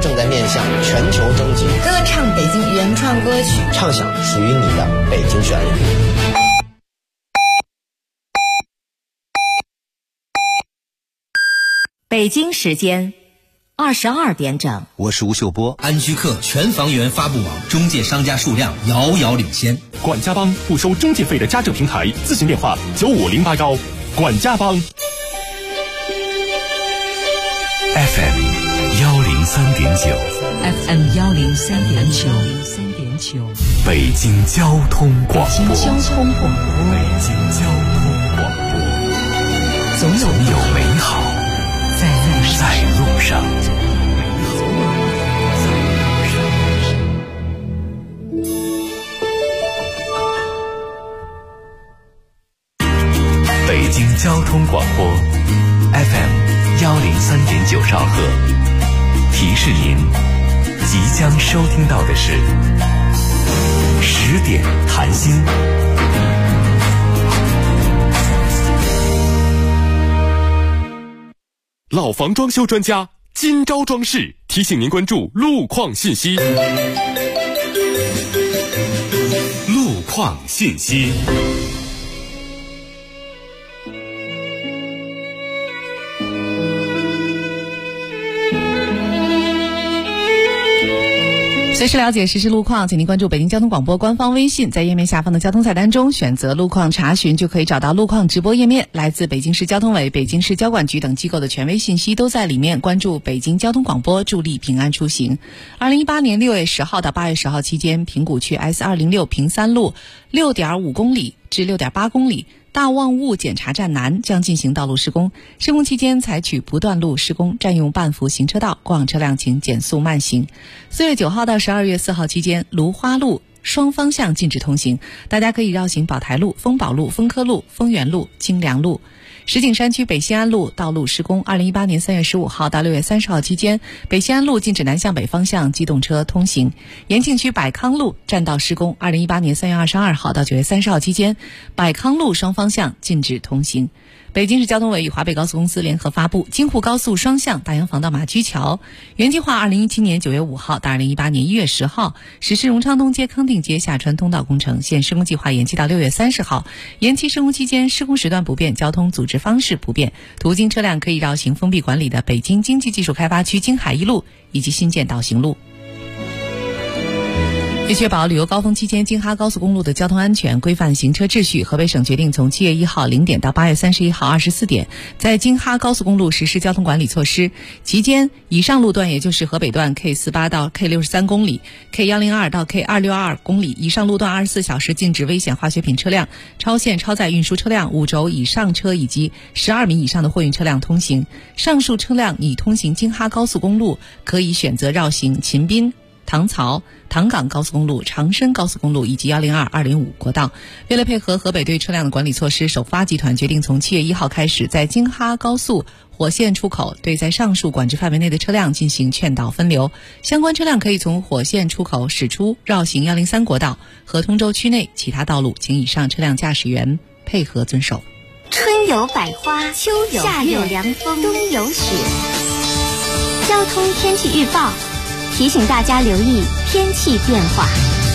正在面向全球征集， 歌唱北京原创歌曲， 唱响属于你的北京旋律。 北京时间22点整， 我是吴秀波。 安居客全房源发布网中介商家数量遥遥领先。 管家帮不收中介费的家政平台，咨询电话95081。管家帮 FM 103.9 FM 103.9 北京交通广播。 北京交通广播，总有美好在路上。 北京交通广播 FM 103.9兆赫，提示您即将收听到的是10点谈心。 老房装修专家今朝装饰提醒您关注路况信息。 路况信息。 随时了解实时路况，请您关注北京交通广播官方微信，在页面下方的交通菜单中选择路况查询，就可以找到路况直播页面。来自北京市交通委、北京市交管局等机构的权威信息都在里面。关注北京交通广播，助力平安出行。2018年6月10号到8月10号期间，平谷区 S206 平三路 6.5 公里至 6.8 公里大望雾检查站南将进行道路施工，施工期间采取不断路施工，占用半幅行车道，过往车辆请减速慢行。4月9号到12月4号期间，芦花路双方向禁止通行，大家可以绕行宝台路、丰宝路、丰科路、丰源路、清凉路。石景山区北西安路道路施工，2018年3月15号到6月30号期间，北西安路禁止南向北方向机动车通行。延庆区百康路占道施工，2018年3月22号到9月30号期间，百康路双方向禁止通行。北京市交通委与华北高速公司联合发布京沪高速双向大洋防道马驹桥原计划2017年9月5号到2018年1月10号实施荣昌东街康定街下穿通道工程，现施工计划延期到6月30号。延期施工期间，施工时段不变，交通组织方式不变，途经车辆可以绕行封闭管理的北京经济技术开发区京海一路以及新建导行路。为确保旅游高峰期间京哈高速公路的交通安全，规范行车秩序，河北省决定从7月1号0点到8月31号24点，在京哈高速公路实施交通管理措施。期间，以上路段，也就是河北段 K48 到 K63 公里、K102 到 K262 公里，以上路段24小时禁止危险化学品车辆、超限超载运输车辆、5轴以上车以及12米以上的货运车辆通行。上述车辆拟通行京哈高速公路，可以选择绕行秦滨、唐曹、唐岗高速公路、长深高速公路以及102、205国道。为了配合河北对车辆的管理措施，首发集团决定从7月1号开始，在京哈高速火线出口对在上述管制范围内的车辆进行劝导分流。相关车辆可以从火线出口驶出，绕行103国道和通州区内其他道路，请以上车辆驾驶员配合遵守。 春有百花，秋有夏有凉风，冬有雪。交通天气预报提醒大家留意天气变化。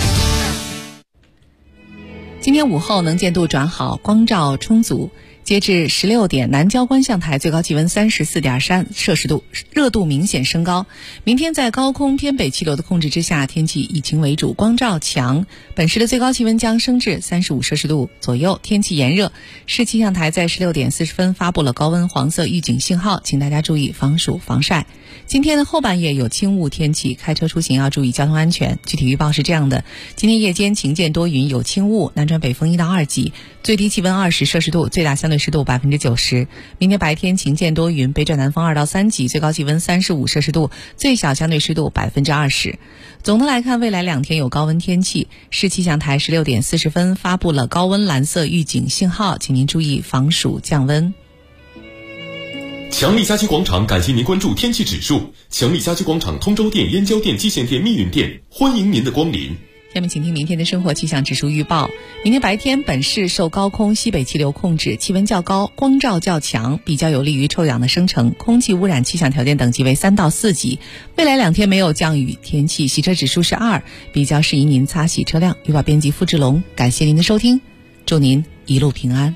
今天午后能见度转好，光照充足。截至16点，南郊观象台最高气温34.3摄氏度，热度明显升高。明天在高空偏北气流的控制之下，天气以晴为主，光照强。本市的最高气温将升至35摄氏度左右，天气炎热。市气象台在16点40分发布了高温黄色预警信号，请大家注意防暑防晒。今天的后半夜有轻雾天气，开车出行要注意交通安全。具体预报是这样的：今天夜间晴间多云，有轻雾，南转北风1到2级，最低气温20摄氏度，最大相对湿度90%。明天白天晴间多云，北转南风2到3级，最高气温35摄氏度，最小相对湿度20%。总的来看，未来2天有高温天气。市气象台16点40分发布了高温蓝色预警信号，请您注意防暑降温。 强力家居广场感谢您关注天气指数。强力家居广场通州店、燕郊店、蓟县店、密云店，欢迎您的光临。 下面请听明天的生活气象指数预报。明天白天本市受高空西北气流控制，气温较高，光照较强，比较有利于臭氧的生成，空气污染气象条件等级为3到4级。未来2天没有降雨天气，洗车指数是2，比较适宜您擦洗车辆。预报编辑付志龙，感谢您的收听，祝您一路平安。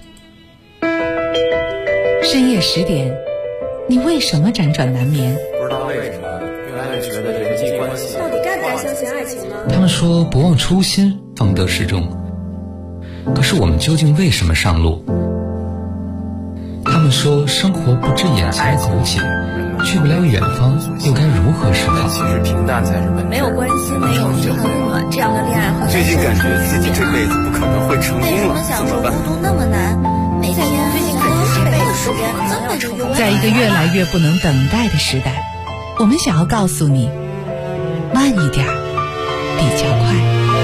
深夜10点，你为什么辗转难眠？ 不知道为什么越来越觉得人际关系到底该不该相信爱情呢？ 他们说不忘初心方得始终，可是我们究竟为什么上路？他们说生活不止眼前苟且，去不了远方又该如何是好？ 其实平淡才是本质。 没有关系，没有平衡温暖，这样的恋爱和最近感觉自己这辈子不可能会成功了， 为什么享受孤独那么难？每天最近感觉这辈子时间可能要重复。 在一个越来越不能等待的时代，我们想要告诉你，慢一点比较快。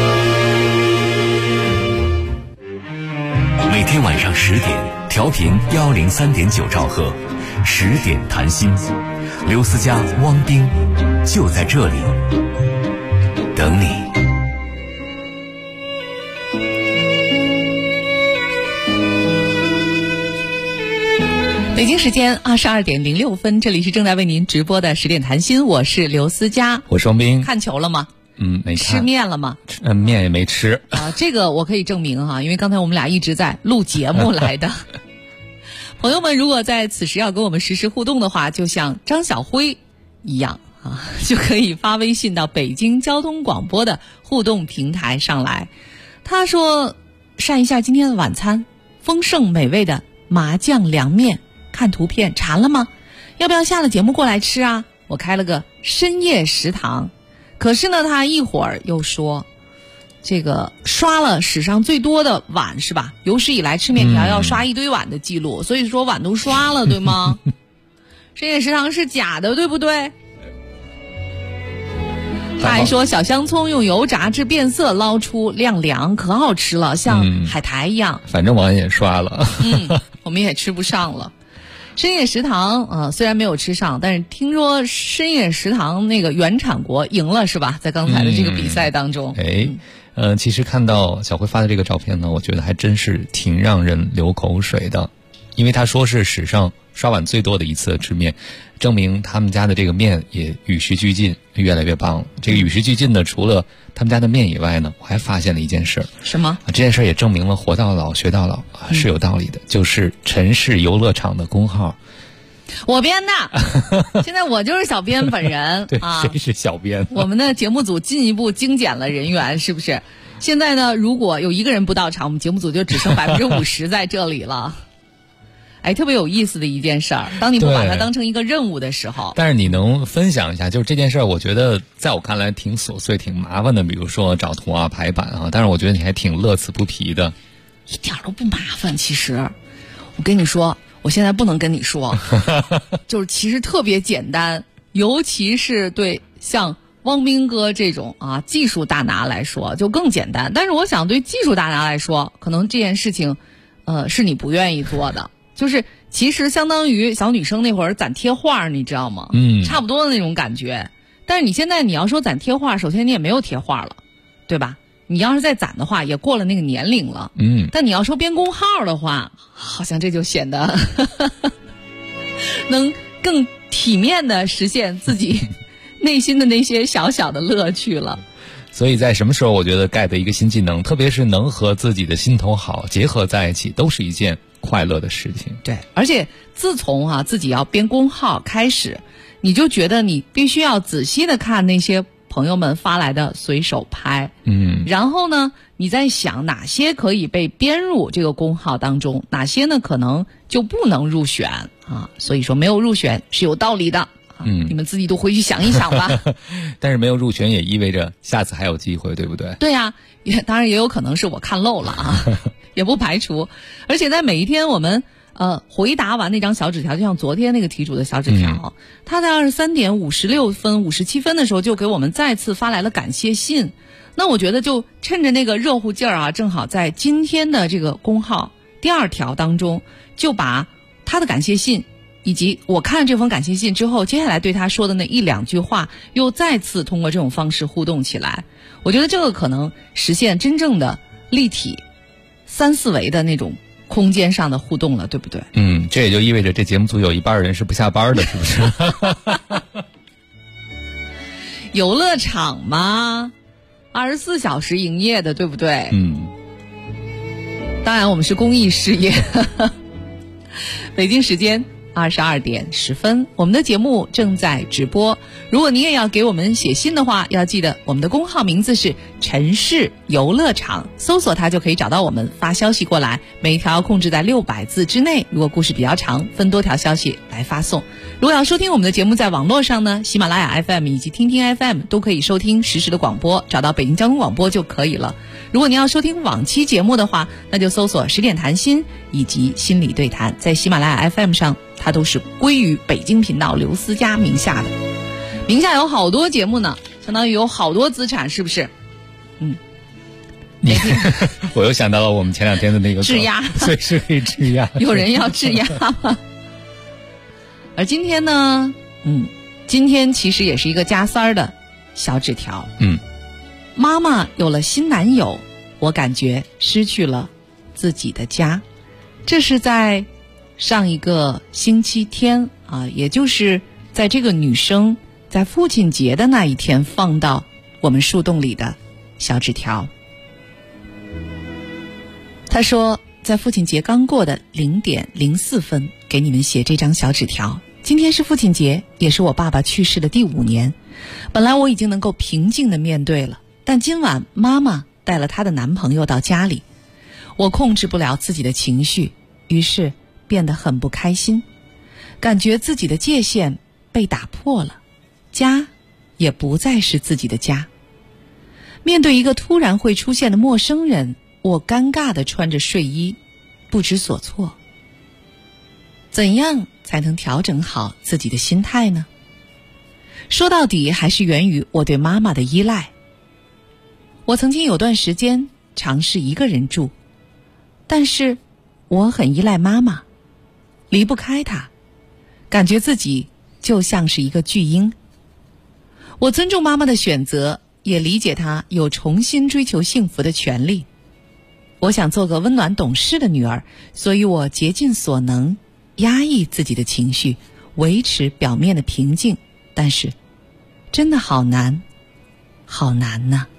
每天晚上10点，调频103.9兆赫，10点谈心，刘思佳、汪冰就在这里等你。 北京时间22点06分，这里是正在为您直播的10点谈心，我是刘思佳， 我是汪冰。 看球了吗？ 没看。 吃面了吗？ 面也没吃啊，这个我可以证明哈，因为刚才我们俩一直在录节目来的。朋友们，如果在此时要跟我们实时互动的话，就像张小辉一样啊，就可以发微信到北京交通广播的互动平台上来。他说晒一下今天的晚餐，丰盛美味的麻酱凉面，看图片馋了吗？要不要下了节目过来吃啊？我开了个深夜食堂。可是呢，他一会儿又说，这个刷了史上最多的碗是吧？有史以来吃面条要刷一堆碗的记录，所以说碗都刷了，对吗？深夜食堂是假的，对不对？他还说小香葱用油炸至变色，捞出晾凉，可好吃了，像海苔一样。 反正碗也刷了， 我们也吃不上了。深夜食堂虽然没有吃上，但是听说深夜食堂那个原产国赢了是吧？在刚才的这个比赛当中。 其实看到小辉发的这个照片呢，我觉得还真是挺让人流口水的，因为他说是史上刷碗最多的一次吃面，证明他们家的这个面也与时俱进，越来越棒了。这个与时俱进呢，除了他们家的面以外呢，我还发现了一件事。 什么？ 这件事也证明了活到老学到老是有道理的，就是陈氏游乐场的公号。 我编的，现在我就是小编本人。 对，谁是小编？ 我们的节目组进一步精简了人员，是不是？现在呢，如果有一个人不到场，我们节目组就只剩50%在这里了。特别有意思的一件事儿，当你不把它当成一个任务的时候。 但是你能分享一下，就是这件事儿，我觉得在我看来挺琐碎、挺麻烦的，比如说找图啊、排版啊，但是我觉得你还挺乐此不疲的。 一点都不麻烦，其实，我跟你说。我现在不能跟你说，就是其实特别简单，尤其是对像汪冰哥这种技术大拿来说就更简单。但是我想对技术大拿来说，可能这件事情是你不愿意做的，就是其实相当于小女生那会儿攒贴画，你知道吗？差不多的那种感觉。但是你现在你要说攒贴画，首先你也没有贴画了，对吧？你要是再攒的话，也过了那个年龄了。但你要说编公号的话，好像这就显得能更体面的实现自己内心的那些小小的乐趣了。 所以在什么时候，我觉得 get 一个新技能，特别是能和自己的心头好结合在一起，都是一件快乐的事情。 对，而且自从自己要编公号开始，你就觉得你必须要仔细的看那些朋友们发来的随手拍，然后呢，你在想哪些可以被编入这个公号当中，哪些呢可能就不能入选所以说没有入选是有道理的你们自己都回去想一想吧。 但是没有入选也意味着下次还有机会，对不对？ 对呀，当然也有可能是我看漏了也不排除。而且在每一天我们回答完那张小纸条，就像昨天那个题主的小纸条，他在23点56分、57分的时候就给我们再次发来了感谢信。那我觉得就趁着那个热乎劲儿正好在今天的这个公号第2条当中，就把他的感谢信以及我看这封感谢信之后，接下来对他说的那一两句话，又再次通过这种方式互动起来。我觉得这个可能实现真正的立体3、4维的那种空间上的互动了，对不对？ 这也就意味着这节目组有一半人是不下班的，是不是？ 游乐场嘛，24小时营业的，对不对？当然我们是公益事业。北京时间22点10分，我们的节目正在直播。如果你也要给我们写信的话，要记得我们的公号名字是城市游乐场，搜索它就可以找到我们，发消息过来，每一条要控制在600字之内，如果故事比较长，分多条消息来发送。如果要收听我们的节目，在网络上呢，喜马拉雅 FM 以及听听 FM 都可以收听实时的广播，找到北京交通广播就可以了。如果你要收听往期节目的话，那就搜索10点谈心以及心理对谈，在喜马拉雅 FM 上它都是归于北京频道刘思佳名下的，名下有好多节目呢，相当于有好多资产，是不是？ 我又想到了我们前2天的那个质押， 随时可以质押。 有人要质押吗？而今天呢，今天其实也是一个加3的小纸条。妈妈有了新男友，我感觉失去了自己的家。这是在上一个星期天啊，也就是在这个女生在父亲节的那一天放到我们树洞里的小纸条。她说，在父亲节刚过的0点04分给你们写这张小纸条。今天是父亲节，也是我爸爸去世的第5年。本来我已经能够平静地面对了，但今晚妈妈带了她的男朋友到家里，我控制不了自己的情绪，于是变得很不开心，感觉自己的界限被打破了，家也不再是自己的家。面对一个突然会出现的陌生人，我尴尬地穿着睡衣，不知所措。怎样才能调整好自己的心态呢？说到底还是源于我对妈妈的依赖。我曾经有段时间尝试一个人住，但是我很依赖妈妈，离不开她，感觉自己就像是一个巨婴。我尊重妈妈的选择，也理解她有重新追求幸福的权利。我想做个温暖懂事的女儿，所以我竭尽所能压抑自己的情绪，维持表面的平静，但是真的好难，好难呢。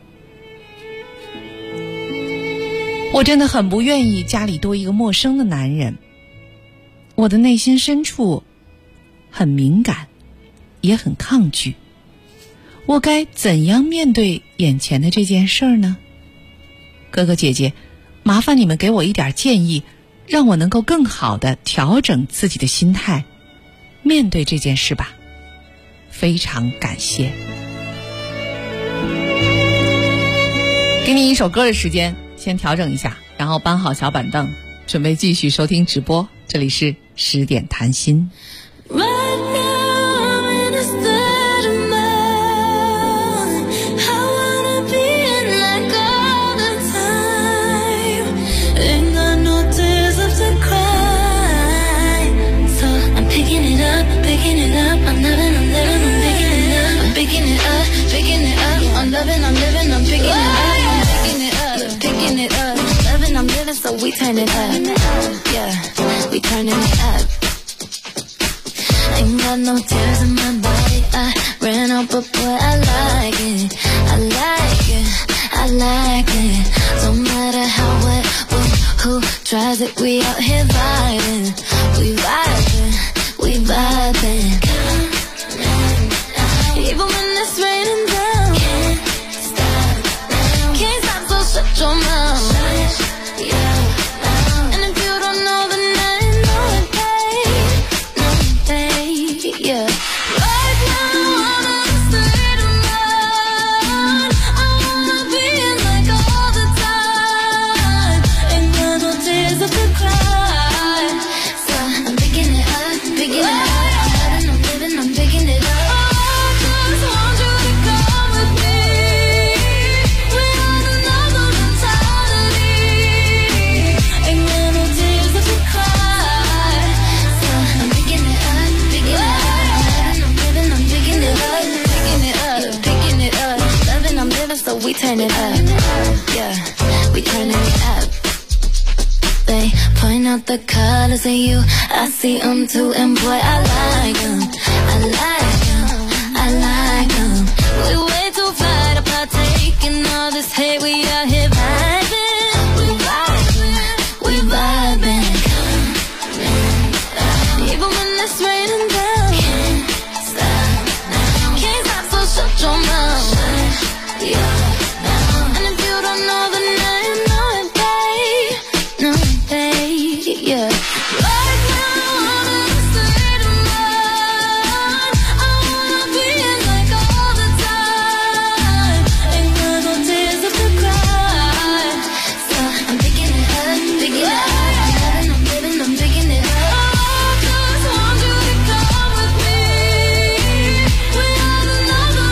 我真的很不愿意家里多一个陌生的男人，我的内心深处很敏感，也很抗拒。我该怎样面对眼前的这件事儿呢？哥哥姐姐，麻烦你们给我一点建议，让我能够更好地调整自己的心态，面对这件事吧。非常感谢。给你一首歌的时间，先调整一下，然后搬好小板凳，准备继续收听直播。这里是10点谈心。 So we turn it up, yeah, we turning it up. Ain't got no tears in my body, I ran out, but boy, I like it, I like it, I like it. Don't matter how, what, who tries it, we out here vibing, we vibing, we vibing. Even when it's raining down, can't stop, so shut your mouth. And if you don't know, then I know it, babe. No, babe, yeah. Right now, I'm on the state of mind. I wanna be in like all the time. Ain't got no tears left to cry. we turn it up. Yeah, we turn it up. They point out the colors in you, I see them too, and boy, I like them. I like them, I like them. We way too fly to partake in all this hate, we out here vibing. We vibing, we vibing. Even when it's raining down, can't stop now. Can't stop, so shut your mouth. Yeah, and if you don't know, then now you know it, babe. No, babe, yeah. Right now, I wanna say tonight, I wanna be in like all the time. Ain't got no tears left to cry. So I'm picking it up, picking it up. I'm giving, I'm picking it up. I just want you to come with me. We are another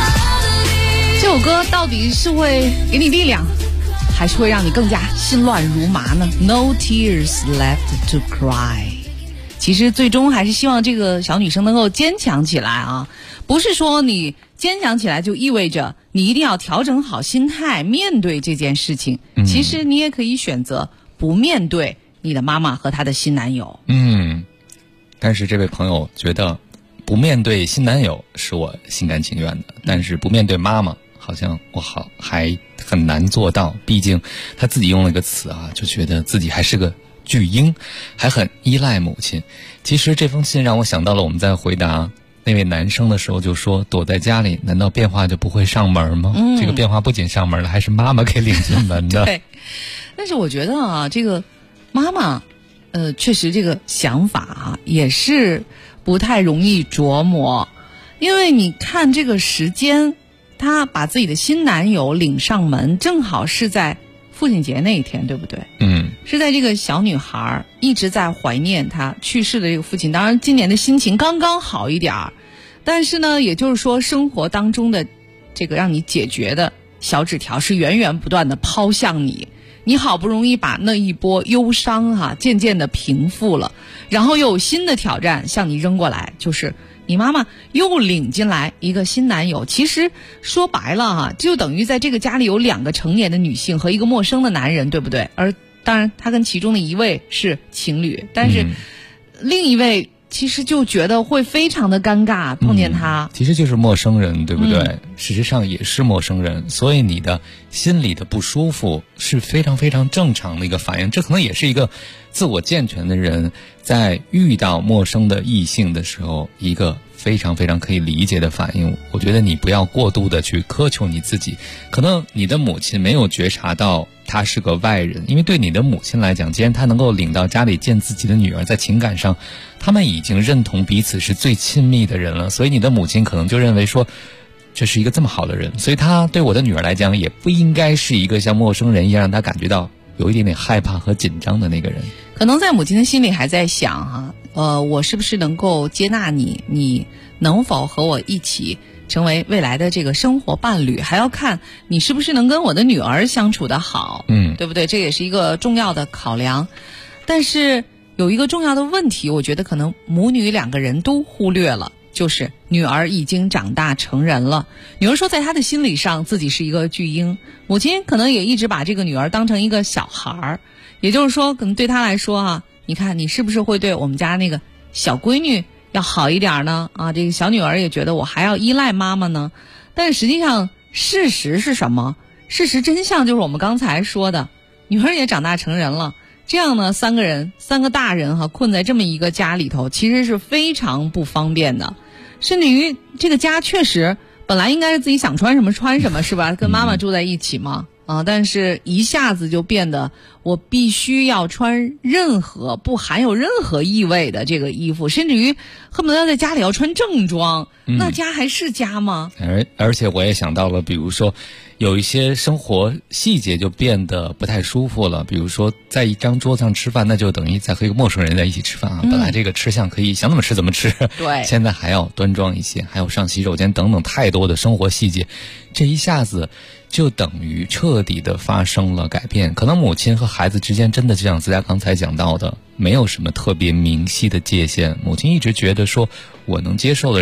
mentality. 这首歌到底是会给你力量，还是会让你更加心乱如麻呢？ No tears left to cry。 其实最终还是希望这个小女生能够坚强起来啊，不是说你坚强起来就意味着你一定要调整好心态面对这件事情。其实你也可以选择不面对你的妈妈和她的新男友。 但是这位朋友觉得不面对新男友是我心甘情愿的，但是不面对妈妈好像我还很难做到。毕竟他自己用了一个词啊，就觉得自己还是个巨婴，还很依赖母亲。其实这封信让我想到了我们在回答那位男生的时候就说，躲在家里难道变化就不会上门吗？这个变化不仅上门了，还是妈妈给领进门的。 对，但是我觉得啊，这个妈妈确实这个想法啊也是不太容易琢磨。因为你看这个时间，她把自己的新男友领上门，正好是在父亲节那一天，对不对？是在这个小女孩一直在怀念她去世的这个父亲。当然今年的心情刚刚好一点儿，但是呢也就是说生活当中的这个让你解决的小纸条是源源不断的抛向你，你好不容易把那一波忧伤渐渐的平复了，然后又有新的挑战向你扔过来，就是你妈妈又领进来一个新男友。其实说白了就等于在这个家里有2个成年的女性和一个陌生的男人，对不对？而当然他跟其中的一位是情侣，但是另一位其实就觉得会非常的尴尬，碰见他其实就是陌生人，对不对？事实上也是陌生人，所以你的心里的不舒服是非常非常正常的一个反应。这可能也是一个自我健全的人在遇到陌生的异性的时候一个非常非常可以理解的反应。我觉得你不要过度的去苛求你自己，可能你的母亲没有觉察到他是个外人，因为对你的母亲来讲，既然他能够领到家里见自己的女儿，在情感上他们已经认同彼此是最亲密的人了，所以你的母亲可能就认为说这是一个这么好的人，所以他对我的女儿来讲也不应该是一个像陌生人一样让他感觉到有一点点害怕和紧张的那个人。 可能在母亲的心里还在想我是不是能够接纳你，你能否和我一起成为未来的这个生活伴侣，还要看你是不是能跟我的女儿相处得好，对不对？这也是一个重要的考量。但是有一个重要的问题，我觉得可能母女2个人都忽略了，就是女儿已经长大成人了。女儿说在她的心理上自己是一个巨婴，母亲可能也一直把这个女儿当成一个小孩，也就是说可能对她来说你看你是不是会对我们家那个小闺女要好一点呢？这个小女儿也觉得我还要依赖妈妈呢。但是实际上事实是什么？事实真相就是我们刚才说的，女儿也长大成人了，这样呢3个大人困在这么一个家里头，其实是非常不方便的。甚至于这个家确实本来应该是自己想穿什么穿什么，是吧？跟妈妈住在一起嘛，但是一下子就变得我必须要穿任何不含有任何异味的这个衣服，甚至于恨不得要在家里要穿正装，那家还是家吗？ 而且我也想到了，比如说有一些生活细节就变得不太舒服了。比如说在一张桌子上吃饭，那就等于在和一个陌生人在一起吃饭本来这个吃相可以想怎么吃怎么吃， 对， 现在还要端庄一些，还有上洗手间等等太多的生活细节，这一下子就等于彻底的发生了改变。可能母亲和孩子之间真的就像自家刚才讲到的，没有什么特别明晰的界限。母亲一直觉得说我能接受的人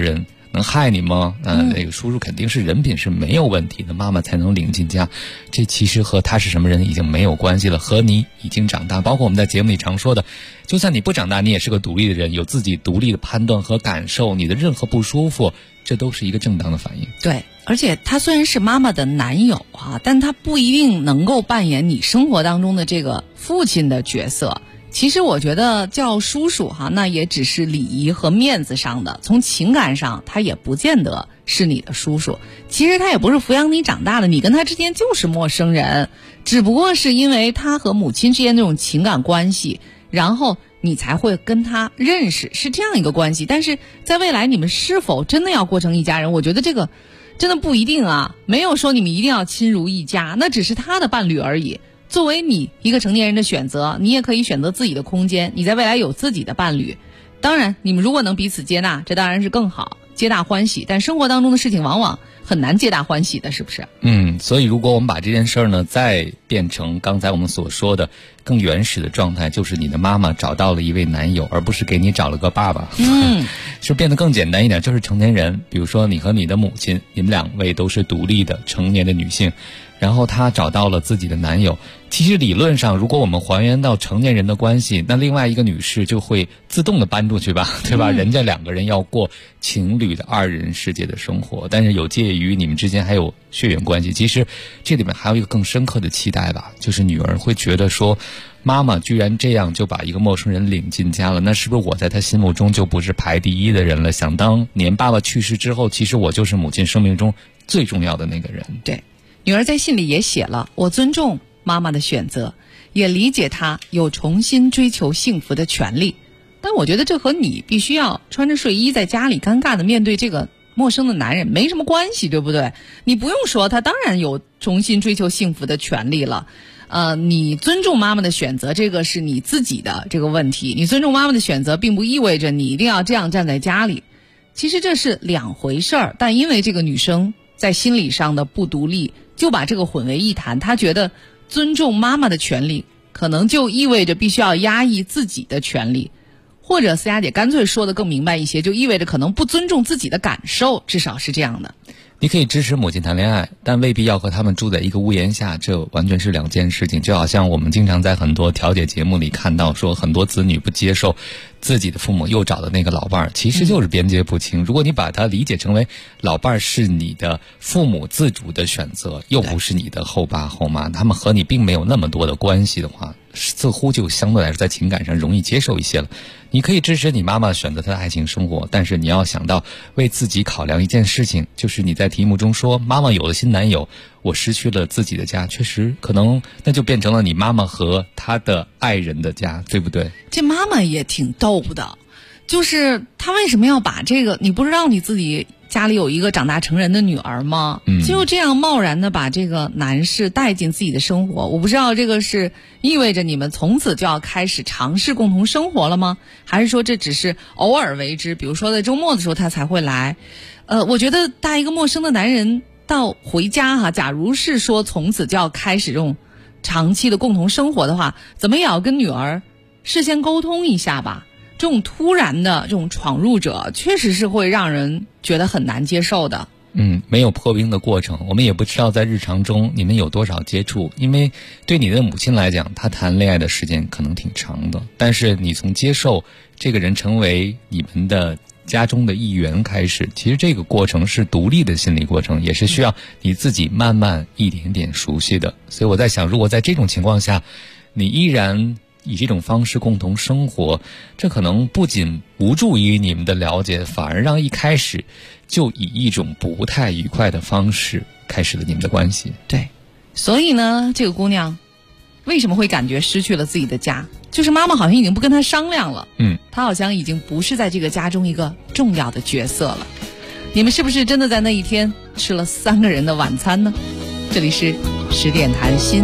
能害你吗？那个叔叔肯定是人品是没有问题的，妈妈才能领进家。这其实和他是什么人已经没有关系了，和你已经长大，包括我们在节目里常说的，就算你不长大，你也是个独立的人，有自己独立的判断和感受，你的任何不舒服，这都是一个正当的反应。 对，而且他虽然是妈妈的男友啊，但他不一定能够扮演你生活当中的这个父亲的角色。其实我觉得叫叔叔哈，那也只是礼仪和面子上的，从情感上他也不见得是你的叔叔。其实他也不是抚养你长大的，你跟他之间就是陌生人，只不过是因为他和母亲之间那种情感关系，然后你才会跟他认识，是这样一个关系。但是在未来你们是否真的要过成一家人，我觉得这个真的不一定啊，没有说你们一定要亲如一家，那只是他的伴侣而已。作为你一个成年人的选择，你也可以选择自己的空间，你在未来有自己的伴侣。当然你们如果能彼此接纳，这当然是更好，皆大欢喜。但生活当中的事情往往很难皆大欢喜的，是不是？ 所以如果我们把这件事儿呢再变成刚才我们所说的更原始的状态，就是你的妈妈找到了一位男友，而不是给你找了个爸爸，是变得更简单一点，就是成年人。比如说你和你的母亲，你们两位都是独立的成年的女性，然后她找到了自己的男友。其实理论上如果我们还原到成年人的关系，那另外一个女士就会自动的搬出去吧，对吧？人家两个人要过情侣的二人世界的生活，但是有介于你们之间还有血缘关系。其实这里面还有一个更深刻的期待吧，就是女儿会觉得说，妈妈居然这样就把一个陌生人领进家了，那是不是我在她心目中就不是排第一的人了？想当年爸爸去世之后，其实我就是母亲生命中最重要的那个人。 对，女儿在信里也写了，我尊重妈妈的选择，也理解她有重新追求幸福的权利。但我觉得这和你必须要穿着睡衣在家里尴尬的面对这个陌生的男人没什么关系，对不对？你不用说，他当然有重新追求幸福的权利了。你尊重妈妈的选择，这个是你自己的这个问题。你尊重妈妈的选择，并不意味着你一定要这样站在家里。其实这是两回事儿，但因为这个女生在心理上的不独立，就把这个混为一谈。她觉得尊重妈妈的权利，可能就意味着必须要压抑自己的权利。或者思佳姐干脆说的更明白一些，就意味着可能不尊重自己的感受，至少是这样的。 你可以支持母亲谈恋爱，但未必要和他们住在一个屋檐下，这完全是两件事情。就好像我们经常在很多调解节目里看到说，很多子女不接受自己的父母又找的那个老伴儿，其实就是边界不清。如果你把它理解成为老伴儿是你的父母自主的选择，又不是你的后爸后妈，他们和你并没有那么多的关系的话，似乎就相对来说在情感上容易接受一些了。你可以支持你妈妈选择她的爱情生活，但是你要想到为自己考量一件事情，就是你在题目中说妈妈有了新男友，我失去了自己的家，确实可能那就变成了你妈妈和她的爱人的家，对不对？ 这妈妈也挺逗的，就是她为什么要把这个，你不知道你自己家里有一个长大成人的女儿吗？就这样贸然的把这个男士带进自己的生活，我不知道这个是意味着你们从此就要开始尝试共同生活了吗？还是说这只是偶尔为之，比如说在周末的时候他才会来？我觉得带一个陌生的男人到回家哈，假如是说从此就要开始这种长期的共同生活的话，怎么也要跟女儿事先沟通一下吧。这种突然的这种闯入者确实是会让人觉得很难接受的。 没有破冰的过程，我们也不知道在日常中你们有多少接触，因为对你的母亲来讲，她谈恋爱的时间可能挺长的，但是你从接受这个人成为你们的家中的一员开始，其实这个过程是独立的心理过程，也是需要你自己慢慢一点点熟悉的。所以我在想，如果在这种情况下你依然以这种方式共同生活，这可能不仅无助于你们的了解，反而让一开始就以一种不太愉快的方式开始了你们的关系。 对，所以呢，这个姑娘为什么会感觉失去了自己的家，就是妈妈好像已经不跟她商量了，她好像已经不是在这个家中一个重要的角色了。你们是不是真的在那一天吃了3个人的晚餐呢？这里是10点谈心。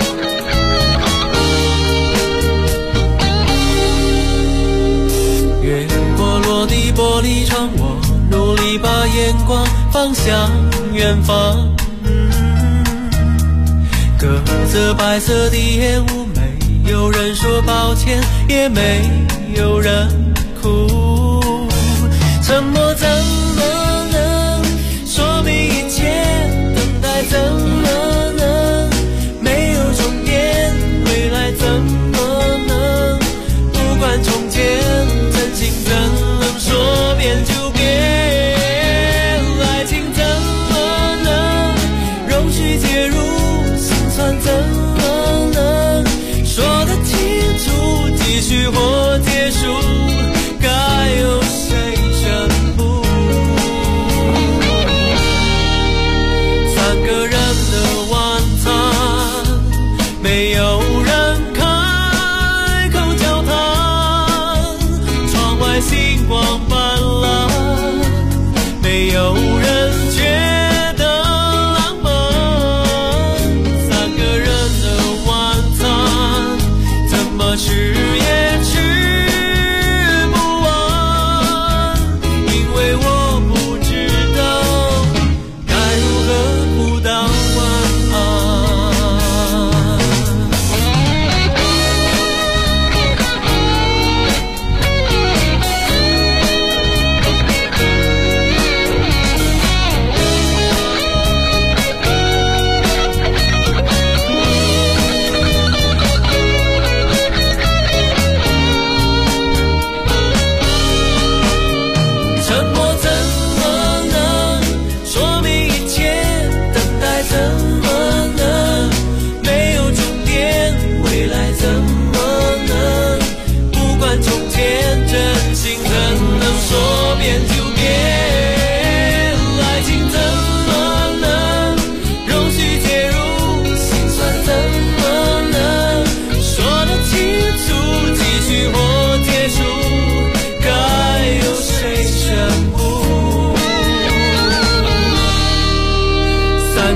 越过落地玻璃窗，我努力把眼光放向远方，隔着白色的烟雾，没有人说抱歉，也没有人哭，沉默怎么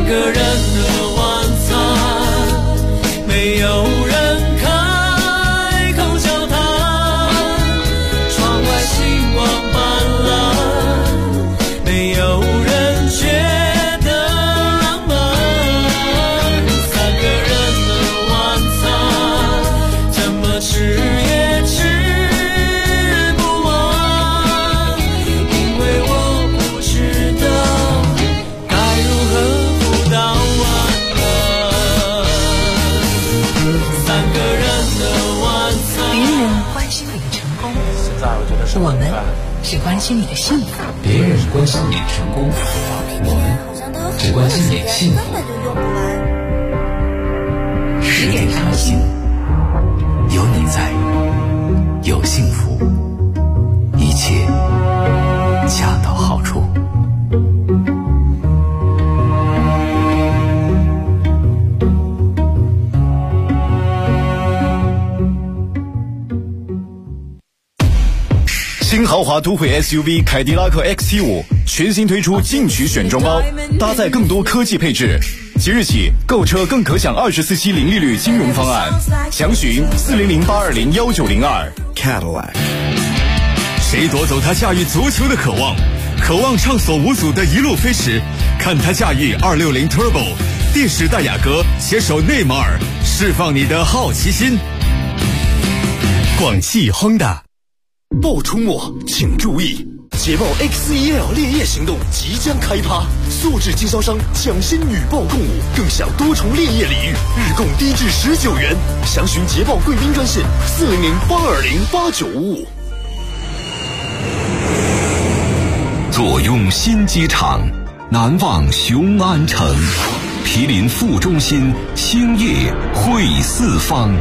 个人的晚餐，没有人开口交谈，窗外星光斑斓，没有人觉得浪漫。三个人的晚餐，怎么吃也吃不完，因为我不知道该如何互道晚安。三个人的晚餐， 别人关心你的成功，我们只关心你的幸福。 别人关心你的成功，我们只关心你的幸福。10点谈心，有你在，有幸福，一切恰到好处。 新豪华都会 SUV 凯迪拉克 XT5 全新推出进取选装包，搭载更多科技配置。即日起购车更可享24期零利率金融方案，详询400-820-1902。 Cadillac。 谁夺走他驾驭足球的渴望？渴望畅所无阻的一路飞驰，看他驾驭260 Turbo， 第10代雅阁携手内马尔，释放你的好奇心。 广汽 Honda。爆出没，请注意！捷豹 X1L 烈焰行动即将开趴，素质经销商抢先女豹共舞，更享多重烈焰礼遇，日供低至19元。详询捷豹贵宾专线400-820-8955。 坐拥新机场，难忘雄安城，毗邻副中心，兴业汇四方。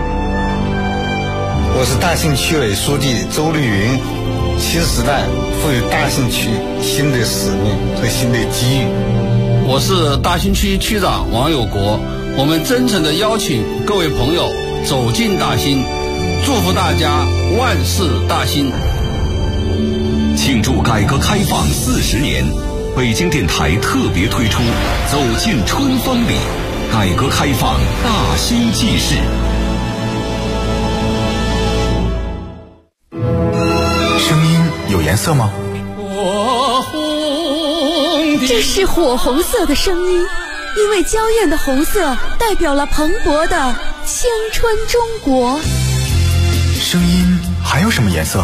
我是大兴区委书记周绿云。新时代赋予大兴区新的使命和新的机遇。 我是大兴区区长王有国。我们真诚地邀请各位朋友走进大兴，祝福大家万事大兴。 庆祝改革开放40年，北京电台特别推出走进春风里，改革开放大兴纪事。 有颜色吗？ 这是火红色的声音，因为娇艳的红色代表了蓬勃的青春中国。 声音还有什么颜色？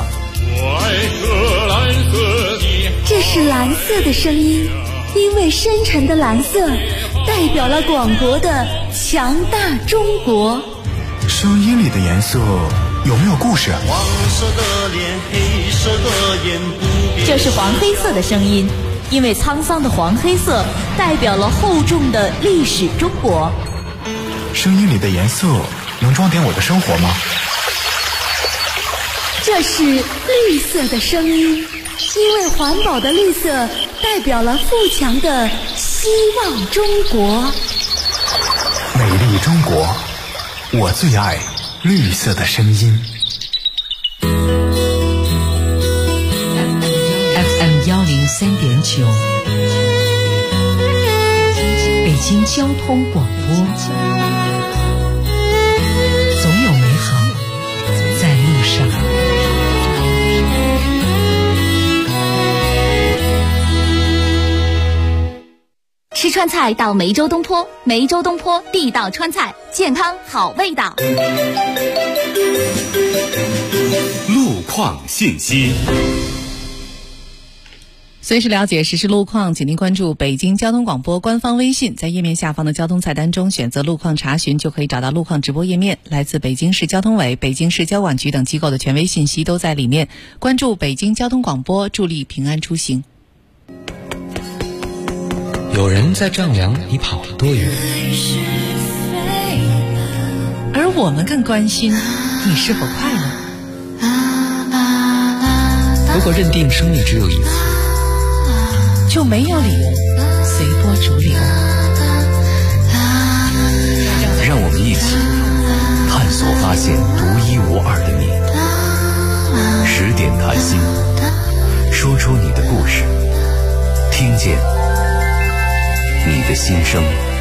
这是蓝色的声音，因为深沉的蓝色代表了广博的强大中国。 声音里的颜色有没有故事？ 黄色的脸，黑色的眼，不变。 这是黄黑色的声音，因为沧桑的黄黑色代表了厚重的历史中国。 声音里的颜色能装点我的生活吗？ 这是绿色的声音，因为环保的绿色代表了富强的希望中国。 美丽中国，我最爱绿色的声音。 FM 103.9，北京交通广播，总有美好在路上。 吃川菜到梅州东坡，梅州东坡地道川菜，健康好味道。 路况信息。 随时了解实时路况，请您关注北京交通广播官方微信，在页面下方的交通菜单中选择路况查询，就可以找到路况直播页面。来自北京市交通委、北京市交管局等机构的权威信息都在里面。关注北京交通广播，助力平安出行。 有人在丈量你跑了多远， 而我们更关心你是否快乐。 如果认定生命只有一次， 就没有理由随波逐流。 让我们一起探索发现独一无二的你。10点谈心，说出你的故事，听见你的心声。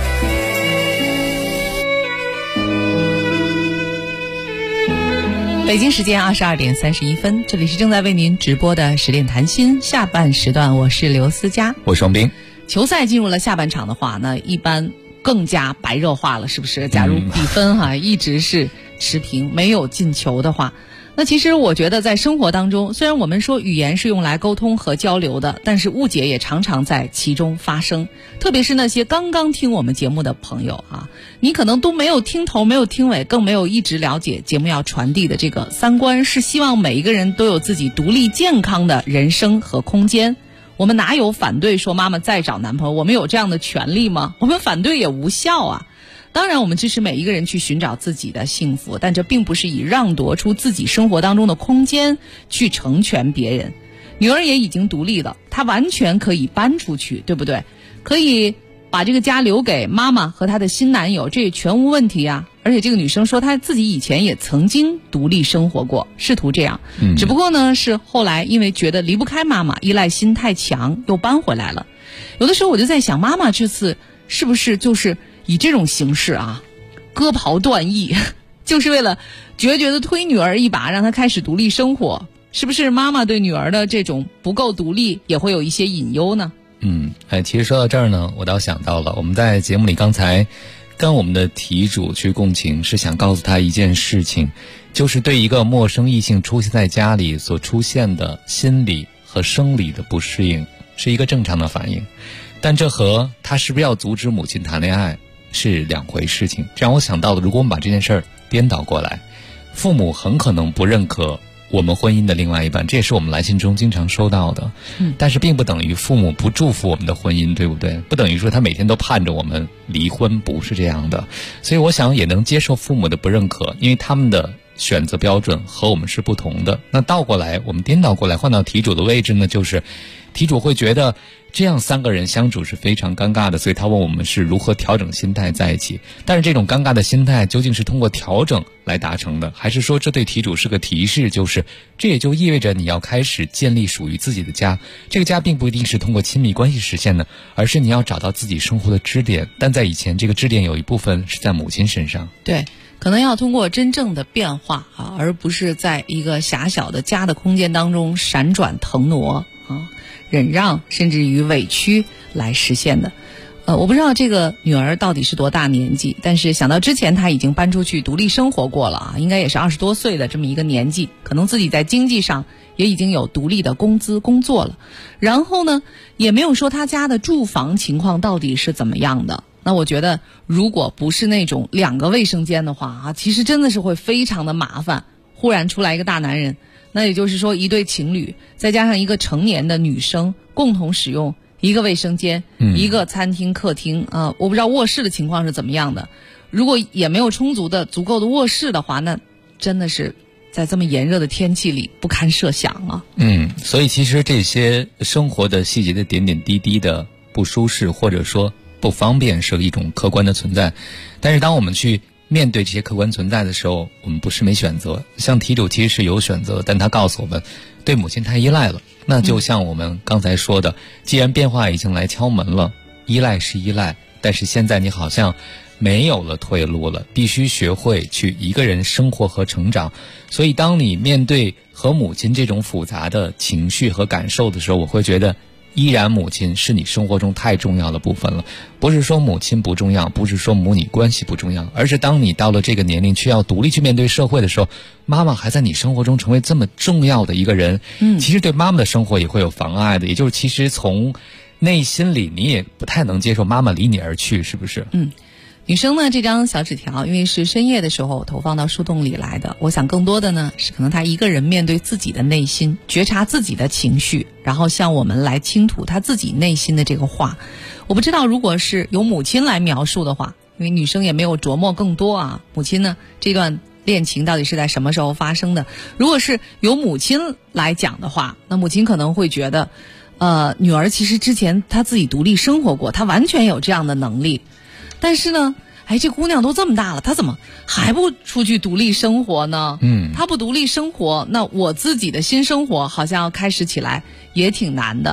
北京时间22点31分，这里是正在为您直播的10点谈心下半时段，我是刘思佳， 我是王斌。 球赛进入了下半场的话呢，一般更加白热化了，是不是？假如比分一直是持平，没有进球的话，那其实我觉得在生活当中，虽然我们说语言是用来沟通和交流的，但是误解也常常在其中发生。特别是那些刚刚听我们节目的朋友你可能都没有听头，没有听尾，更没有一直了解节目要传递的这个三观，是希望每一个人都有自己独立健康的人生和空间。我们哪有反对说妈妈再找男朋友？我们有这样的权利吗？我们反对也无效啊。当然我们支持每一个人去寻找自己的幸福，但这并不是以让夺出自己生活当中的空间去成全别人。女儿也已经独立了，她完全可以搬出去，对不对？可以把这个家留给妈妈和她的新男友，这也全无问题啊。而且这个女生说她自己以前也曾经独立生活过，试图这样，只不过呢是后来因为觉得离不开妈妈，依赖心太强，又搬回来了。有的时候我就在想，妈妈这次是不是就是以这种形式割袍断义，就是为了决绝的推女儿一把，让她开始独立生活。是不是妈妈对女儿的这种不够独立也会有一些隐忧呢？ 其实说到这儿呢，我倒想到了，我们在节目里刚才跟我们的题主去共情，是想告诉他一件事情，就是对一个陌生异性出现在家里所出现的心理和生理的不适应，是一个正常的反应，但这和他是不是要阻止母亲谈恋爱是两回事情。这让我想到了，如果我们把这件事儿颠倒过来，父母很可能不认可我们婚姻的另外一半，这也是我们来信中经常收到的。但是并不等于父母不祝福我们的婚姻，对不对？不等于说他每天都盼着我们离婚，不是这样的。所以我想也能接受父母的不认可，因为他们的选择标准和我们是不同的。那倒过来，我们颠倒过来换到题主的位置呢，就是题主会觉得这样三个人相处是非常尴尬的，所以他问我们是如何调整心态在一起。但是这种尴尬的心态究竟是通过调整来达成的，还是说这对题主是个提示，就是这也就意味着你要开始建立属于自己的家。这个家并不一定是通过亲密关系实现的，而是你要找到自己生活的支点，但在以前这个支点有一部分是在母亲身上。 对，可能要通过真正的变化而不是在一个狭小的家的空间当中闪转腾挪忍让甚至于委屈来实现的。我不知道这个女儿到底是多大年纪，但是想到之前她已经搬出去独立生活过了应该也是20多岁的这么一个年纪，可能自己在经济上也已经有独立的工资工作了，然后呢也没有说她家的住房情况到底是怎么样的。那我觉得如果不是那种2个卫生间的话其实真的是会非常的麻烦。忽然出来一个大男人，那也就是说一对情侣再加上一个成年的女生共同使用一个卫生间，一个餐厅客厅我不知道卧室的情况是怎么样的。如果也没有足够的卧室的话，那真的是在这么炎热的天气里不堪设想所以其实这些生活的细节的点点滴滴的不舒适或者说不方便是一种客观的存在，但是当我们去面对这些客观存在的时候，我们不是没选择。像题主其实是有选择，但他告诉我们对母亲太依赖了。那就像我们刚才说的，既然变化已经来敲门了，依赖是依赖，但是现在你好像没有了退路了，必须学会去一个人生活和成长。所以当你面对和母亲这种复杂的情绪和感受的时候，我会觉得依然母亲是你生活中太重要的部分了。不是说母亲不重要，不是说母女关系不重要，而是当你到了这个年龄需要独立去面对社会的时候，妈妈还在你生活中成为这么重要的一个人，其实对妈妈的生活也会有妨碍的。也就是其实从内心里你也不太能接受妈妈离你而去，是不是？ 女生呢这张小纸条因为是深夜的时候投放到树洞里来的，我想更多的呢是可能她一个人面对自己的内心，觉察自己的情绪，然后向我们来倾吐她自己内心的这个话。我不知道如果是由母亲来描述的话，因为女生也没有琢磨更多母亲呢这段恋情到底是在什么时候发生的。如果是由母亲来讲的话，那母亲可能会觉得女儿其实之前她自己独立生活过，她完全有这样的能力，但是呢这姑娘都这么大了，她怎么还不出去独立生活呢？她不独立生活，那我自己的新生活好像要开始起来也挺难的。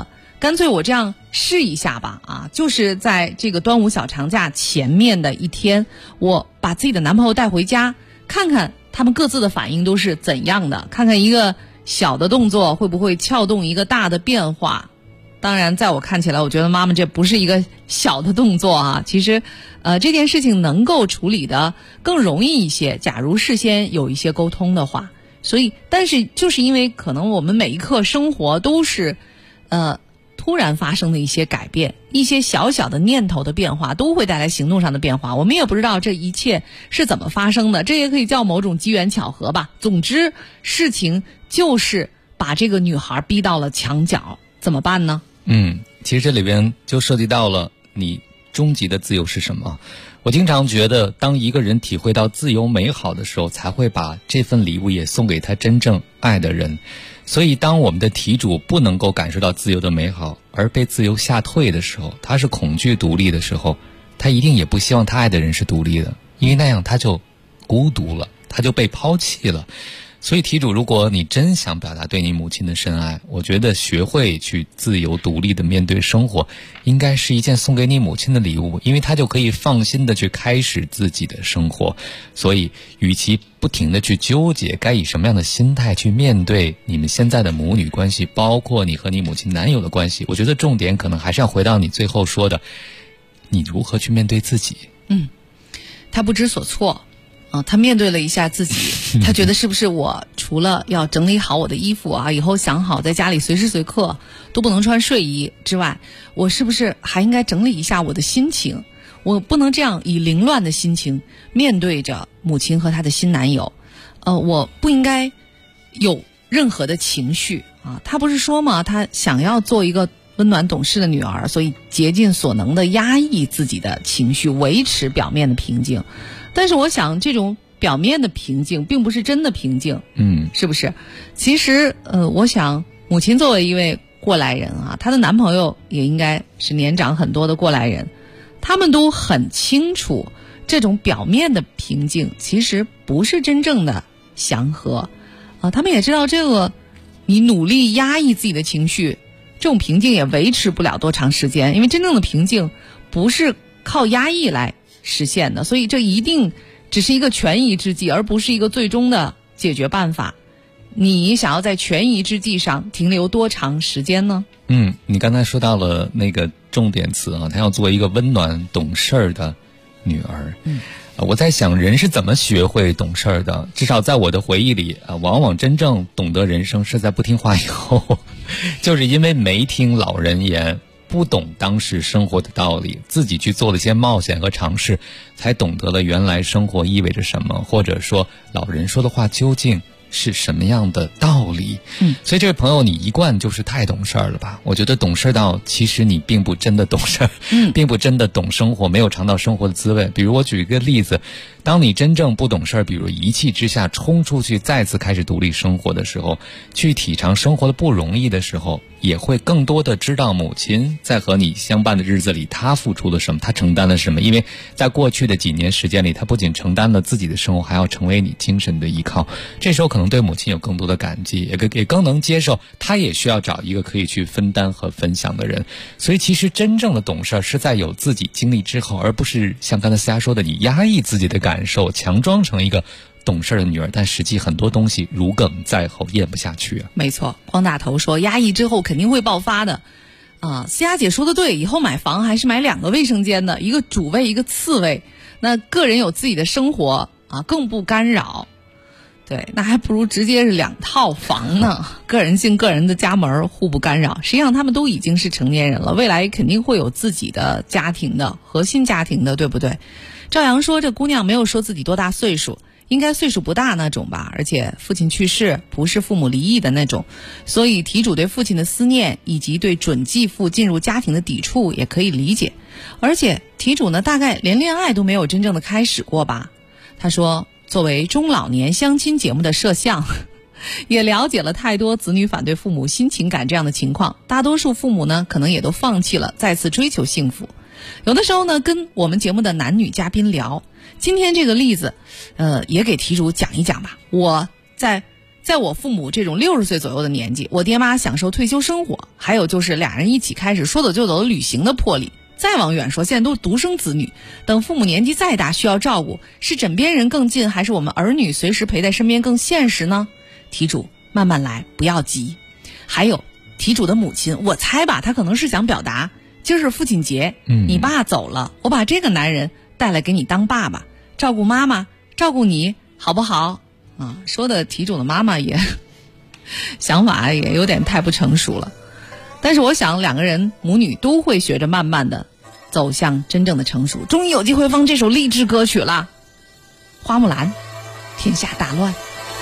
干脆我这样试一下吧啊，就是在这个端午小长假前面的一天，我把自己的男朋友带回家，看看他们各自的反应都是怎样的，看看一个小的动作会不会撬动一个大的变化。当然在我看起来，我觉得妈妈这不是一个小的动作啊，其实这件事情能够处理的更容易一些，假如事先有一些沟通的话。所以但是就是因为可能我们每一刻生活都是突然发生的一些改变，一些小小的念头的变化都会带来行动上的变化，我们也不知道这一切是怎么发生的，这也可以叫某种机缘巧合吧。总之事情就是把这个女孩逼到了墙角，怎么办呢？ 其实这里边就涉及到了你终极的自由是什么。我经常觉得当一个人体会到自由美好的时候，才会把这份礼物也送给他真正爱的人。所以当我们的题主不能够感受到自由的美好，而被自由吓退的时候，他是恐惧独立的时候，他一定也不希望他爱的人是独立的，因为那样他就孤独了，他就被抛弃了。所以题主，如果你真想表达对你母亲的深爱，我觉得学会去自由独立的面对生活，应该是一件送给你母亲的礼物，因为她就可以放心的去开始自己的生活。所以与其不停的去纠结该以什么样的心态去面对你们现在的母女关系，包括你和你母亲男友的关系，我觉得重点可能还是要回到你最后说的，你如何去面对自己。 他不知所措他面对了一下自己，他觉得是不是我除了要整理好我的衣服啊，以后想好在家里随时随刻都不能穿睡衣之外，我是不是还应该整理一下我的心情？我不能这样以凌乱的心情面对着母亲和她的新男友，我不应该有任何的情绪啊。他不是说嘛，他想要做一个温暖懂事的女儿，所以竭尽所能的压抑自己的情绪，维持表面的平静。但是我想这种表面的平静并不是真的平静，是不是？其实我想母亲作为一位过来人啊，她的男朋友也应该是年长很多的过来人，他们都很清楚这种表面的平静其实不是真正的祥和他们也知道这个你努力压抑自己的情绪，这种平静也维持不了多长时间，因为真正的平静不是靠压抑来实现的，所以这一定只是一个权宜之计，而不是一个最终的解决办法。你想要在权宜之计上停留多长时间呢？ 你刚才说到了那个重点词啊，她要做一个温暖懂事儿的女儿。我在想人是怎么学会懂事儿的，至少在我的回忆里往往真正懂得人生是在不听话以后就是因为没听老人言，不懂当时生活的道理，自己去做了一些冒险和尝试，才懂得了原来生活意味着什么，或者说老人说的话究竟是什么样的道理。所以这位朋友，你一贯就是太懂事儿了吧？我觉得懂事到其实你并不真的懂事儿，并不真的懂生活，没有尝到生活的滋味。比如我举一个例子，当你真正不懂事儿，比如一气之下冲出去再次开始独立生活的时候，去体尝生活的不容易的时候，也会更多的知道母亲在和你相伴的日子里，她付出了什么，她承担了什么。因为在过去的几年时间里，她不仅承担了自己的生活，还要成为你精神的依靠。这时候可能对母亲有更多的感激，也更能接受她也需要找一个可以去分担和分享的人。所以其实真正的懂事是在有自己经历之后，而不是像刚才思佳说的，你压抑自己的感受，强装成一个懂事的女儿，但实际很多东西如鲠在喉，咽不下去。 没错，光大头说压抑之后肯定会爆发的思佳姐说的对，以后买房还是买2个卫生间的，一个主卫一个次卫，那个人有自己的生活更不干扰。对，那还不如直接是2套房呢，个人进个人的家门，互不干扰。实际上他们都已经是成年人了，未来肯定会有自己的家庭的，核心家庭的，对不对？赵阳说这姑娘没有说自己多大岁数，应该岁数不大那种吧，而且父亲去世，不是父母离异的那种，所以题主对父亲的思念以及对准继父进入家庭的抵触也可以理解。而且题主呢，大概连恋爱都没有真正的开始过吧。他说作为中老年相亲节目的摄像也了解了太多子女反对父母新情感这样的情况，大多数父母呢可能也都放弃了再次追求幸福。有的时候呢跟我们节目的男女嘉宾聊，今天这个例子也给题主讲一讲吧。我在在我父母这种60岁左右的年纪，我爹妈享受退休生活，还有就是俩人一起开始说走就走的旅行的魄力。再往远说，现在都是独生子女，等父母年纪再大需要照顾，是枕边人更近，还是我们儿女随时陪在身边更现实呢？题主慢慢来，不要急。还有题主的母亲，我猜吧，她可能是想表达，今儿是父亲节，你爸走了，我把这个男人带来给你当爸爸，照顾妈妈，照顾你，好不好？说的题主的妈妈也想法也有点太不成熟了，但是我想两个人母女都会学着慢慢的走向真正的成熟。终于有机会放这首励志歌曲了，花木兰，天下大乱。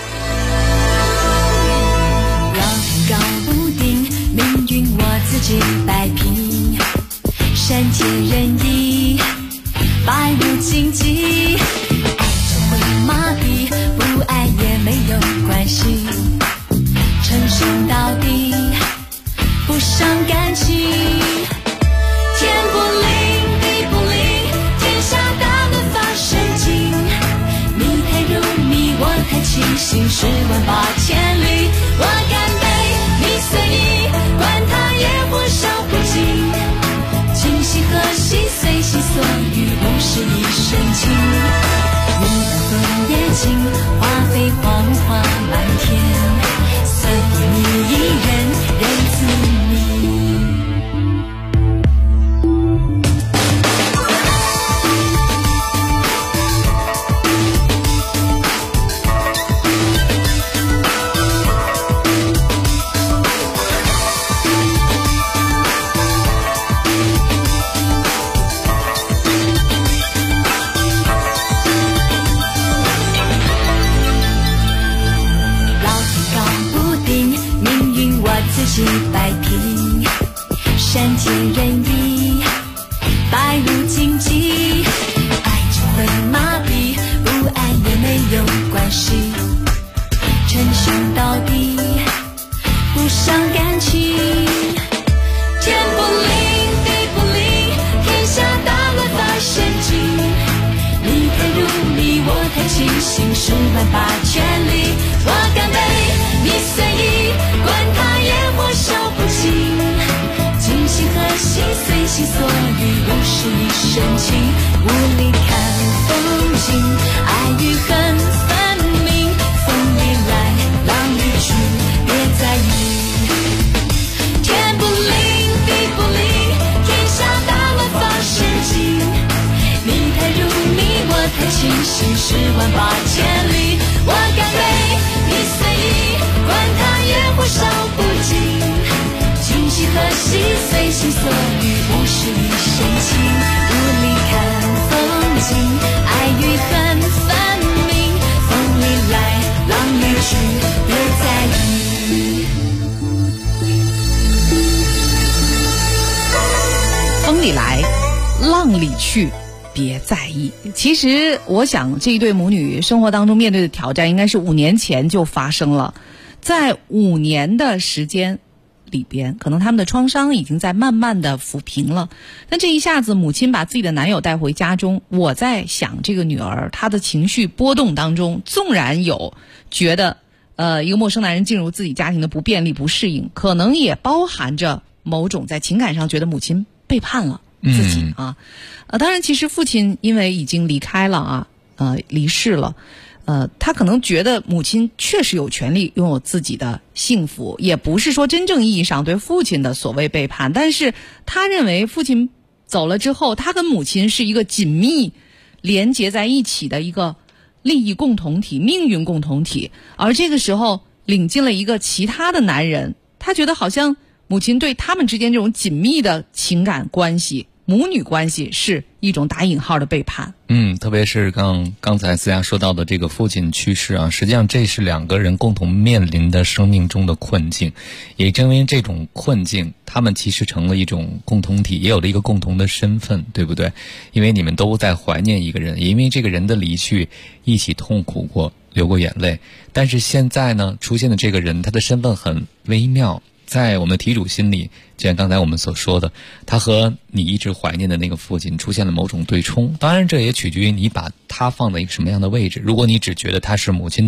老天搞不定，命运我自己摆平，善解人意，百无禁忌，爱就会麻痹，不爱也没有关系，称兄道弟，不伤感情。天不灵，地不灵，天下大乱发神经。你太入迷，我太清醒，10万8千里，我干杯，你随意，管他野火烧不尽。今夕何夕，随心所欲，物是一身轻。你的枫叶尽，花飞花木花满天，所以你一人人自迷。自己摆平，善解人意，百无禁忌，爱就会麻痹，不爱也没有关系，称兄道弟，不伤感情。天不灵，地不灵，天下大乱发神经。你太入迷，我太清醒，10万8千里，我干杯，你随意，管他野火烧不尽。今夕何夕，随心所欲，物是一身轻。雾里看风景，爱与恨分明，风里来，浪里去，别在意。天不灵，地不灵，天下大乱发神经。你太入迷，我太清醒，10万8千里，我干杯，你随意，管他野火烧不尽。今夕何夕，随心所欲，物是一身轻。雾里看风景，爱与恨分明，风里来，浪里去，别在意。 风里来，浪里去，别在意。其实我想这一对母女生活当中面对的挑战应该是5年前就发生了，在5年的时间里边，可能他们的创伤已经在慢慢的抚平了。但这一下子母亲把自己的男友带回家中，我在想这个女儿她的情绪波动当中，纵然有觉得一个陌生男人进入自己家庭的不便利不适应，可能也包含着某种在情感上觉得母亲背叛了自己啊。当然其实父亲因为已经离开了离世了，他可能觉得母亲确实有权利拥有自己的幸福，也不是说真正意义上对父亲的所谓背叛，但是他认为父亲走了之后，他跟母亲是一个紧密连结在一起的一个利益共同体、命运共同体，而这个时候领进了一个其他的男人，他觉得好像母亲对他们之间这种紧密的情感关系、母女关系是一种打引号的背叛。 特别是刚才思佳说到的这个父亲去世啊，实际上这是2个人共同面临的生命中的困境，也正因为这种困境，他们其实成了一种共同体，也有了一个共同的身份，对不对？因为你们都在怀念一个人，也因为这个人的离去一起痛苦过，流过眼泪。但是现在呢，出现的这个人，他的身份很微妙，在我们的题主心里，就像刚才我们所说的，他和你一直怀念的那个父亲出现了某种对冲。当然这也取决于你把他放在一个什么样的位置。如果你只觉得他是母亲的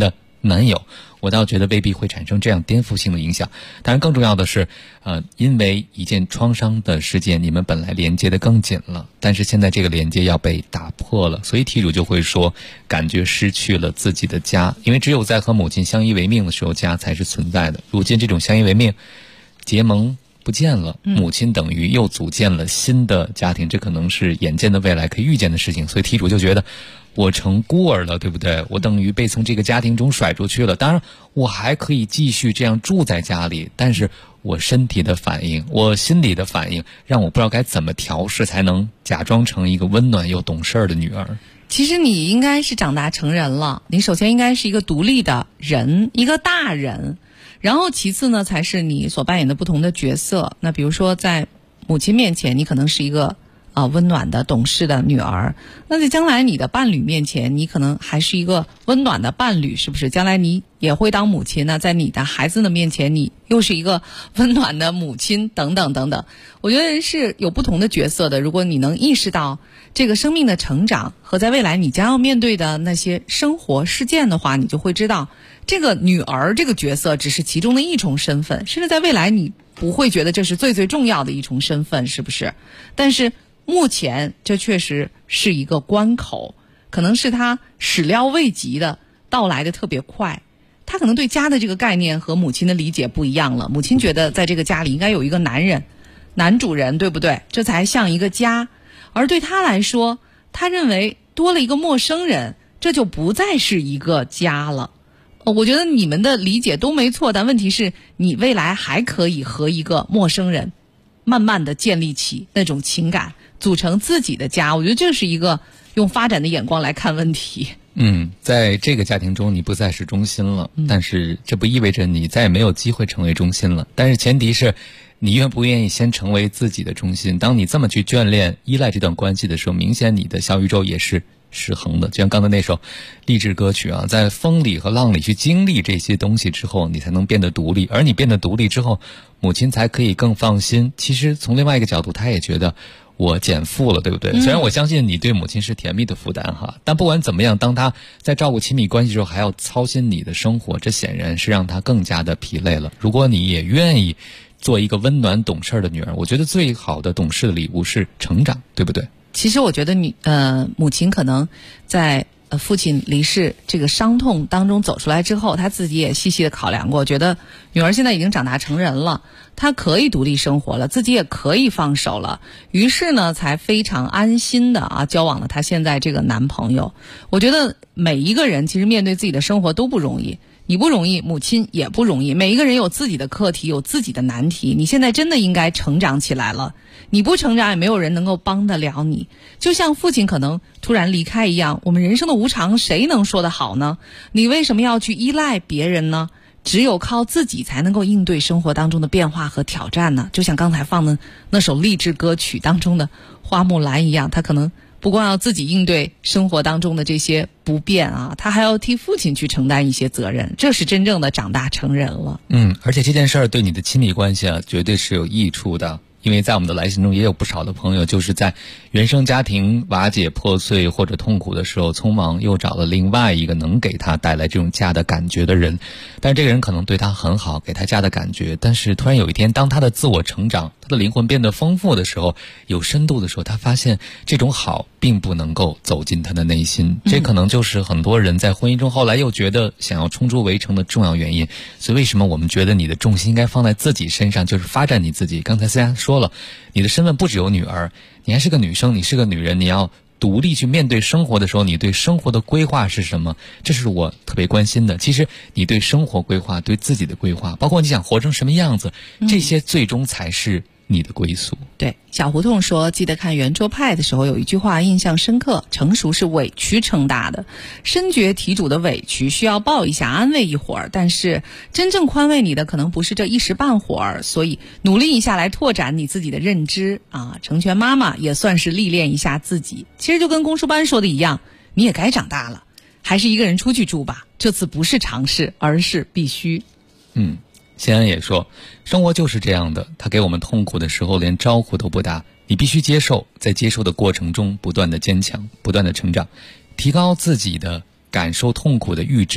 男友，我倒觉得未必会产生这样颠覆性的影响。当然更重要的是因为一件创伤的事件，你们本来连接的更紧了，但是现在这个连接要被打破了，所以题主就会说感觉失去了自己的家，因为只有在和母亲相依为命的时候，家才是存在的。如今这种相依为命结盟不见了，母亲等于又组建了新的家庭，这可能是眼见的未来可以预见的事情，所以题主就觉得我成孤儿了，对不对？我等于被从这个家庭中甩出去了。当然我还可以继续这样住在家里，但是我身体的反应，我心理的反应，让我不知道该怎么调试才能假装成一个温暖又懂事的女儿。 其实你应该是长大成人了，你首先应该是一个独立的人，一个大人，然后其次呢才是你所扮演的不同的角色。那比如说在母亲面前，你可能是一个温暖的懂事的女儿，那在将来你的伴侣面前，你可能还是一个温暖的伴侣，是不是？将来你也会当母亲，那在你的孩子的面前，你又是一个温暖的母亲，等等等等。我觉得人是有不同的角色的，如果你能意识到这个生命的成长和在未来你将要面对的那些生活事件的话，你就会知道这个女儿这个角色只是其中的一重身份，甚至在未来你不会觉得这是最最重要的一重身份，是不是？但是目前这确实是一个关口，可能是他始料未及的到来的特别快。他可能对家的这个概念和母亲的理解不一样了，母亲觉得在这个家里应该有一个男人，男主人，对不对？这才像一个家。而对他来说，他认为多了一个陌生人，这就不再是一个家了。我觉得你们的理解都没错，但问题是你未来还可以和一个陌生人慢慢的建立起那种情感，组成自己的家。我觉得这是一个用发展的眼光来看问题。 在这个家庭中你不再是中心了，但是这不意味着你再也没有机会成为中心了，但是前提是你愿不愿意先成为自己的中心。当你这么去眷恋依赖这段关系的时候，明显你的小宇宙也是失衡的。就像刚才那首励志歌曲啊，在风里和浪里去经历这些东西之后，你才能变得独立，而你变得独立之后，母亲才可以更放心。其实从另外一个角度，她也觉得我减负了，对不对？虽然我相信你对母亲是甜蜜的负担哈，但不管怎么样，当她在照顾亲密关系之后还要操心你的生活，这显然是让她更加的疲累了。如果你也愿意做一个温暖懂事的女儿，我觉得最好的懂事的礼物是成长，对不对？ 其实我觉得母亲可能在父亲离世这个伤痛当中走出来之后，她自己也细细的考量过，觉得女儿现在已经长大成人了，她可以独立生活了，自己也可以放手了，于是呢才非常安心的交往了她现在这个男朋友。我觉得每一个人其实面对自己的生活都不容易，你不容易，母亲也不容易，每一个人有自己的课题，有自己的难题。你现在真的应该成长起来了，你不成长也没有人能够帮得了你。就像父亲可能突然离开一样，我们人生的无常谁能说得好呢？你为什么要去依赖别人呢？只有靠自己才能够应对生活当中的变化和挑战呢。就像刚才放的那首励志歌曲当中的花木兰一样，他可能不光要自己应对生活当中的这些不便啊，他还要替父亲去承担一些责任，这是真正的长大成人了。 而且这件事儿对你的亲密关系绝对是有益处的。因为在我们的来信中也有不少的朋友就是在原生家庭瓦解破碎或者痛苦的时候，匆忙又找了另外一个能给他带来这种家的感觉的人，但是这个人可能对他很好，给他家的感觉，但是突然有一天当他的自我成长，他的灵魂变得丰富的时候，有深度的时候，他发现这种好并不能够走进他的内心。这可能就是很多人在婚姻中后来又觉得想要冲出围城的重要原因。所以为什么我们觉得你的重心应该放在自己身上，就是发展你自己。刚才思佳说了，你的身份不只有女儿，你还是个女生，你是个女人，你要独立去面对生活的时候，你对生活的规划是什么？这是我特别关心的。其实你对生活规划，对自己的规划，包括你想活成什么样子，这些最终才是你的归宿。 对，小胡同说，记得看圆桌派的时候有一句话印象深刻，成熟是委屈撑大的，深觉题主的委屈需要抱一下安慰一会儿，但是真正宽慰你的可能不是这一时半会儿，所以努力一下来拓展你自己的认知啊。成全妈妈也算是历练一下自己，其实就跟公输班说的一样，你也该长大了，还是一个人出去住吧，这次不是尝试而是必须。 谢安也说，生活就是这样的，他给我们痛苦的时候连招呼都不打，你必须接受，在接受的过程中不断的坚强，不断的成长，提高自己的感受痛苦的阈值，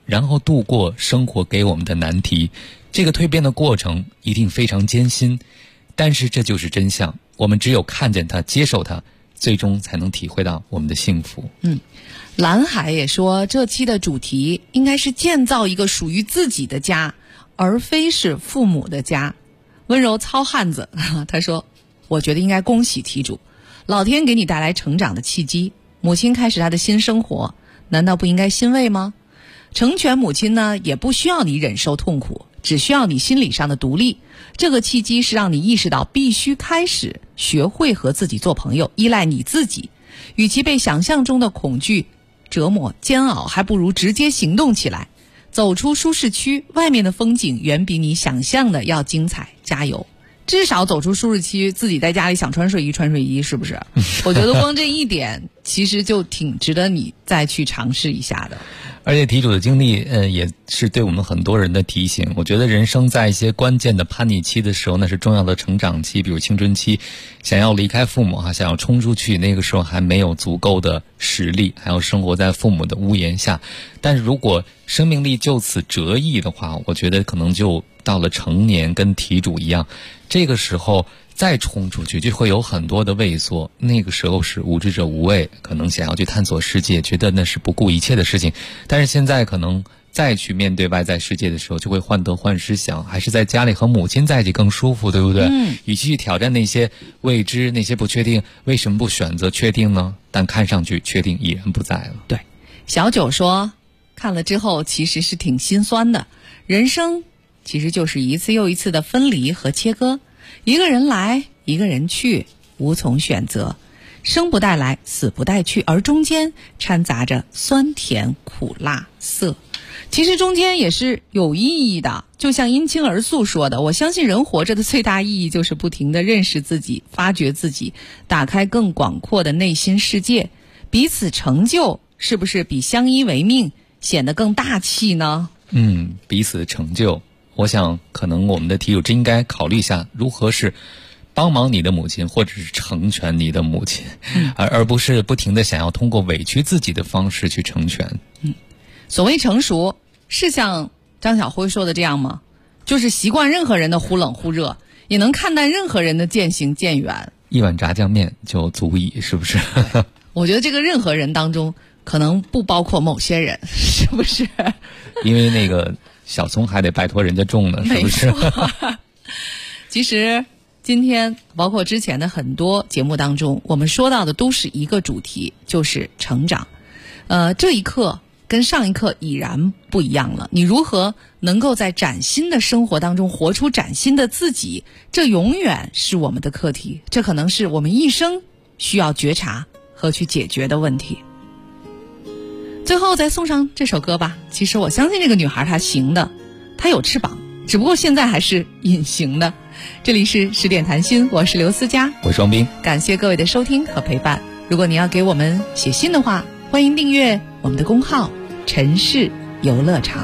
然后度过生活给我们的难题。这个蜕变的过程一定非常艰辛，但是这就是真相。我们只有看见它，接受它，最终才能体会到我们的幸福。 蓝海也说，这期的主题应该是建造一个属于自己的家，而非是父母的家。温柔糙汉子他说，我觉得应该恭喜题主，老天给你带来成长的契机，母亲开始她的新生活，难道不应该欣慰吗？成全母亲呢，也不需要你忍受痛苦，只需要你心理上的独立。这个契机是让你意识到必须开始学会和自己做朋友，依赖你自己。与其被想象中的恐惧折磨煎熬，还不如直接行动起来，走出舒适区，外面的风景远比你想象的要精彩，加油。至少走出舒适区，自己在家里想穿睡衣穿睡衣，是不是？我觉得光这一点其实就挺值得你再去尝试一下的。 而且题主的经历也是对我们很多人的提醒。我觉得人生在一些关键的叛逆期的时候，那是重要的成长期，比如青春期，想要离开父母想要冲出去，那个时候还没有足够的实力，还要生活在父母的屋檐下。但是如果生命力就此折翼的话，我觉得可能就到了成年，跟题主一样，这个时候再冲出去就会有很多的畏缩，那个时候是无知者无畏，可能想要去探索世界，觉得那是不顾一切的事情。但是现在可能再去面对外在世界的时候，就会患得患失，想还是在家里和母亲在一起更舒服，对不对？与其去挑战那些未知，那些不确定，为什么不选择确定呢？但看上去确定已然不在了。 对，小九说，看了之后其实是挺心酸的，人生其实就是一次又一次的分离和切割，一个人来，一个人去，无从选择，生不带来，死不带去，而中间掺杂着酸甜苦辣涩。其实中间也是有意义的，就像殷青儿素说的，我相信人活着的最大意义就是不停地认识自己，发掘自己，打开更广阔的内心世界。彼此成就，是不是比相依为命显得更大气呢？ 彼此成就，我想可能我们的题主真应该考虑一下，如何是帮忙你的母亲，或者是成全你的母亲，而不是不停地想要通过委屈自己的方式去成全。 所谓成熟，是像张晓辉说的这样吗？就是习惯任何人的忽冷忽热，也能看淡任何人的渐行渐远。 一碗炸酱面就足以，是不是？ 我觉得这个任何人当中可能不包括某些人，是不是？ 因为那个小葱还得拜托人家种呢，是不是？ 其实今天包括之前的很多节目当中，我们说到的都是一个主题，就是成长。这一刻跟上一刻已然不一样了，你如何能够在崭新的生活当中活出崭新的自己，这永远是我们的课题，这可能是我们一生需要觉察和去解决的问题。最后再送上这首歌吧。其实我相信这个女孩她行的，她有翅膀，只不过现在还是隐形的。这里是10点谈心，我是刘思佳， 我是双冰， 感谢各位的收听和陪伴。如果你要给我们写信的话，欢迎订阅我们的公号城市游乐场。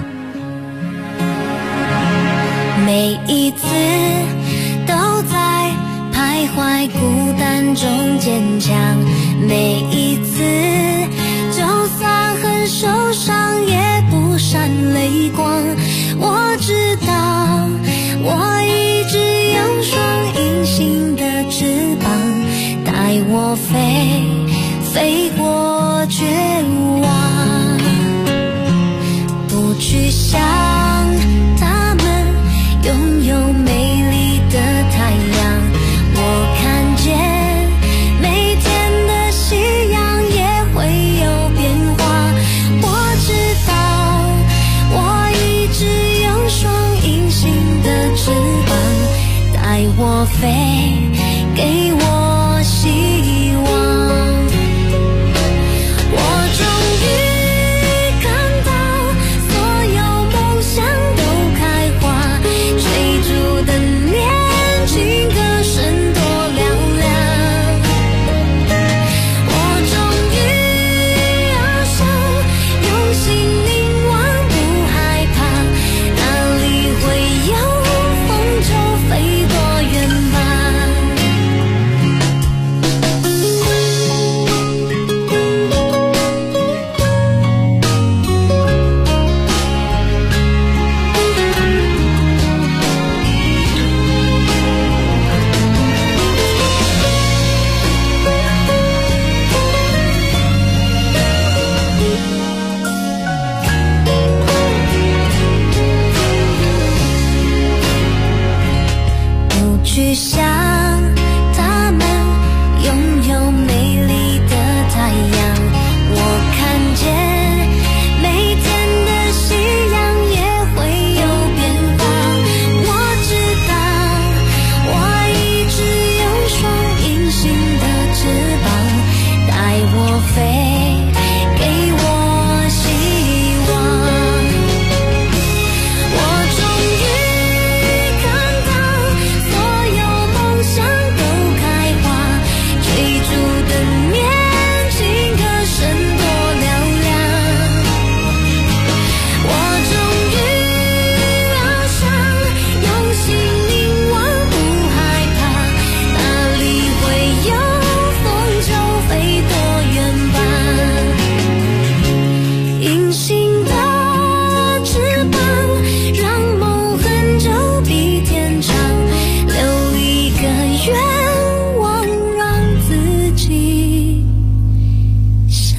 每一次都在徘徊孤单中坚强，每一次就算很受伤也不闪泪光。我知道我一直有双隐形的翅膀，带我飞过绝望，不去想他们拥有美丽的太阳。我看见每天的夕阳也会有变化。我知道我一直有双隐形的翅膀，带我飞，给我希望。我终于看到所有梦想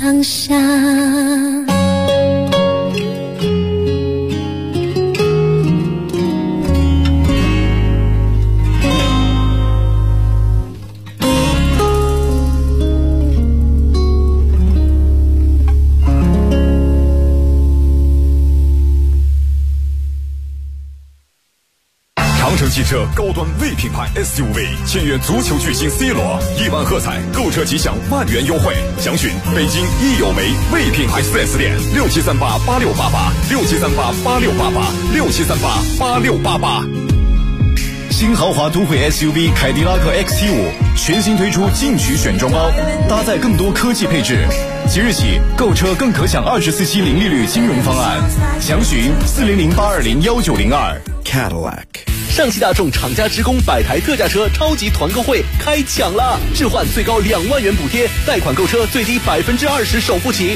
放下。 长城汽车高端 V 品牌 SUV 签约足球巨星 C 罗，1万喝彩，购车即享1万元优惠。详询北京益友梅 V 品牌 4S 店，67388688，67388688，67388688。 新豪华都会 SUV 凯迪拉克 XT5全新推出进取选装包，搭载更多科技配置。即日起购车更可享24期零利率金融方案，详询40082019002。 Cadillac。 上汽大众厂家职工100台特价车超级团购会开抢了，置换最高2万元补贴，贷款购车最低20%首付起。